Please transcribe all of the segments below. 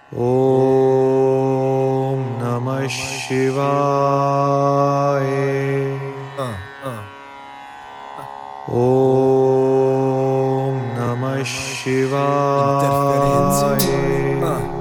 Om Namah Shivaya. Om Namah Shivaya.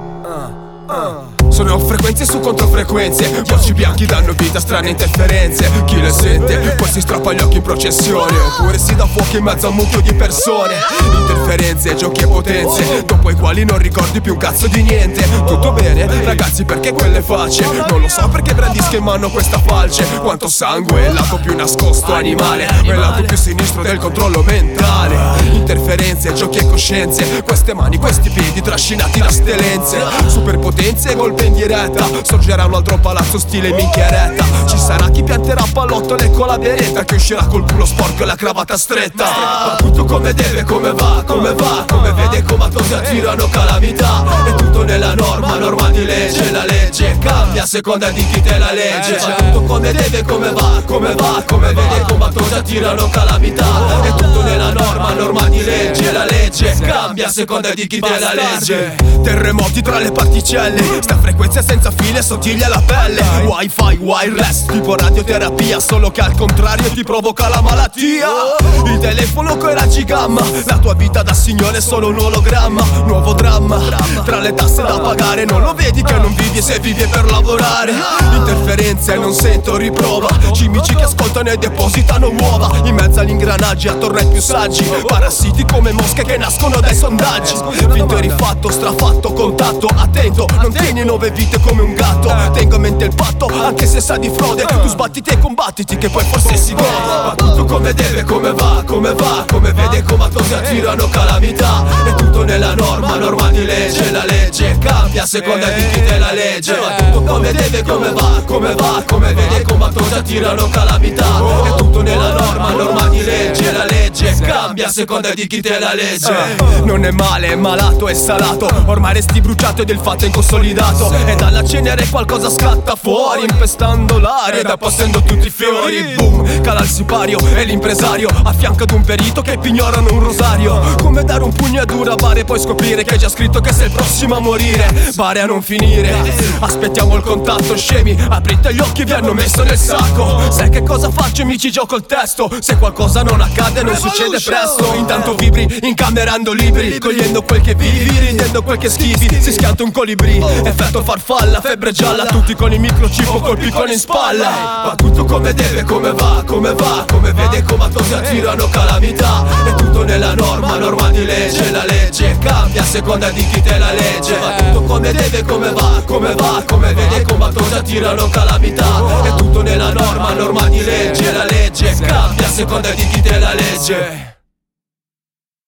Sono frequenze su controfrequenze, voci bianchi danno vita a strane interferenze. Chi le sente poi si strappa gli occhi in processione, oppure si dà fuoco in mezzo a un mucchio di persone. Interferenze, giochi e potenze, dopo i quali non ricordi più un cazzo di niente. Tutto bene? Ragazzi, perché quelle facce? Non lo so perché brandisco in mano questa falce. Quanto sangue, il lato più nascosto animale, ma il lato più sinistro del controllo mentale. Interferenze, giochi e coscienze, queste mani, questi piedi trascinati da stelenze. Superpotenze, colpe in diretta, sorgerà un altro palazzo stile minchiaretta. Ci sarà chi pianterà pallottole con la beretta, che uscirà col culo sporco e la cravatta stretta. Ma tutto come deve, come va, come vede comatosi attirano calamità. È tutto nella norma, norma di legge. La legge cambia a seconda di chi te la legge. Ma tutto come deve, come va, come vede comatosi attirano calamità. È tutto nella norma, norma di legge. La legge cambia a seconda di chi te la legge. Terremoti tra le particelle, sta frequenza senza file sottiglia la pelle. Wi-Fi, wireless, tipo radioterapia, solo che al contrario ti provoca la malattia. Il telefono coi raggi gamma, la tua vita da signore è solo un ologramma. Nuovo dramma, tra le tasse da pagare, non lo vedi che non vivi e se vivi è per lavorare. Interferenze, non sento riprova, cimici che ascoltano e depositano uova. In mezzo agli ingranaggi, attorno ai più saggi, parassiti come mosche che nascono dai sondaggi. Finto e rifatto, strafatto, contatto, attento, non tieni 9 vite come un gatto. Tengo a mente il patto, anche se sa di frode. Tu sbattiti e combattiti che poi forse si gode. Ma tutto come deve, come va, come vede comatosi attirano calamità. È tutto nella norma, norma di legge. La legge cambia a seconda di chi te la legge. Ma tutto come deve, come va, come vede comatosi attirano calamità. È tutto nella norma, norma di legge. La legge cambia a seconda di chi te la legge. Non è male, è malato, è salato, ormai resti bruciato ed il fatto è inconsolidato. E dalla cenere qualcosa scatta fuori, impestando l'aria ed appassendo tutti i fiori. Boom, cala il sipario e l'impresario affianca ad un perito che pignorano un rosario. Come dare un pugno ad un rabare e poi scoprire che è già scritto che sei il prossimo a morire. Bare a non finire, aspettiamo il contatto scemi, aprite gli occhi, vi hanno messo nel sacco. Sai che cosa faccio? Mi ci gioco il testo. Se qualcosa non accade non succede presto. Intanto vibri, incamerando libri, cogliendo quel che vivi, ridendo quel che schifi. Si schianta un colibrì, effetto farfalla, febbre gialla, tutti con il microchip o col piccone in spalla. Ma tutto come deve, come va, come vede comatosi attirano calamità. È tutto nella norma, norma di legge. La legge cambia a seconda di chi te la legge. Ma tutto come deve, come va, come vede comatosi attirano calamità. È tutto nella norma, norma di legge. La legge cambia a seconda di chi te la legge.